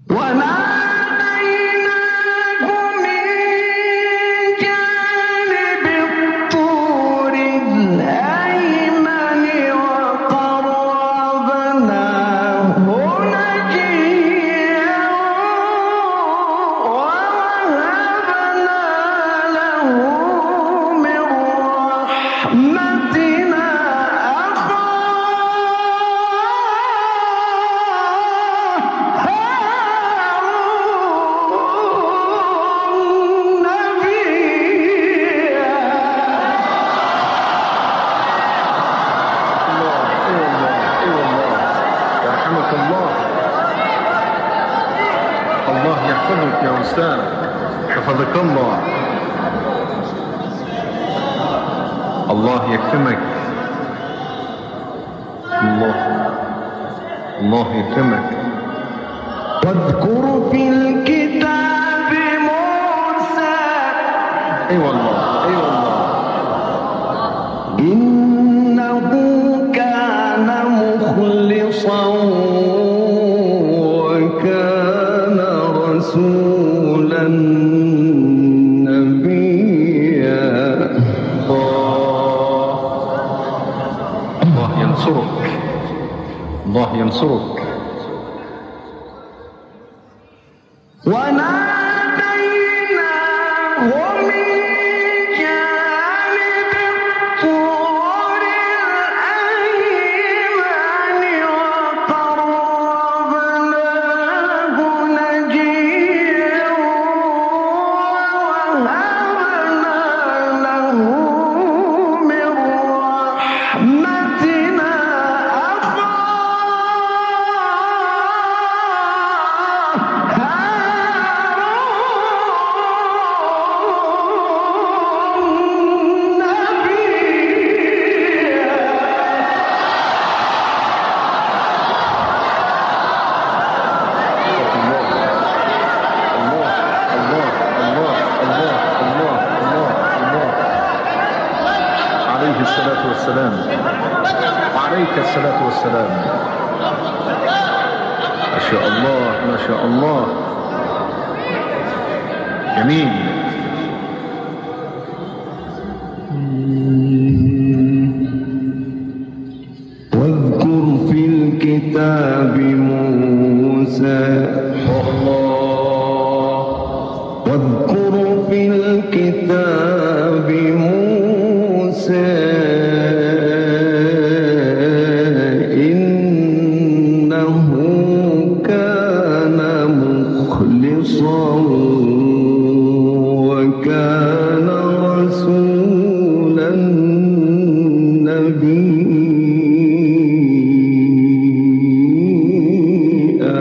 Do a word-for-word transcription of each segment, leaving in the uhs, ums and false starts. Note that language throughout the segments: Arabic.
الله يحفظك يا أستاذ، حفظك الله. الله يكرمك. الله الله يكرمك. واذكر في الكتاب موسى. اي والله اي والله. إنه كان مخلصا وكان رسولا نبيا. الله الله ينصرك. الله ينصرك. وناديناه من جانب الطور الأيمن وقربناه نجيا ووهبنا له من رحمتنا عليه الصلاة والسلام. وعليك الصلاة والسلام. ما شاء الله ما شاء الله. جميل. واذكر في الكتاب موسى. الله. واذكر في الكتاب موسى إنه كان مخلصا وكان رسولا نبيا.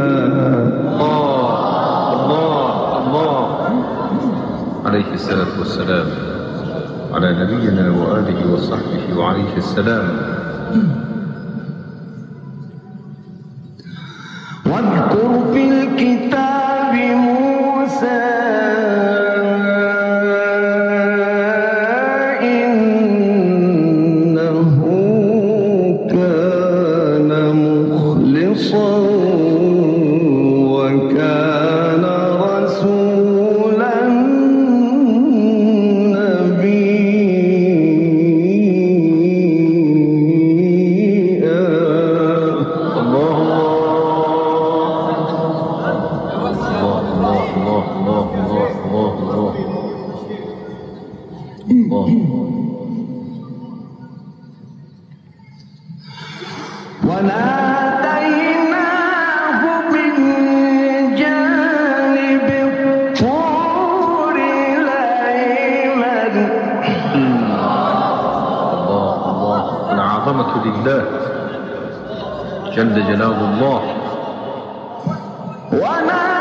الله الله عليه الصلاة والسلام. على نبينا وآله وصحبه وعليه السلام. واذكر في الكتاب موسى إنه كان مخلصا وكان رسولا نبيا. الله الله الله الله الله الله الله. وناديناه من جانب الطور الأيمن. الله الله. العظمة لله جل جلال الله. وناديناه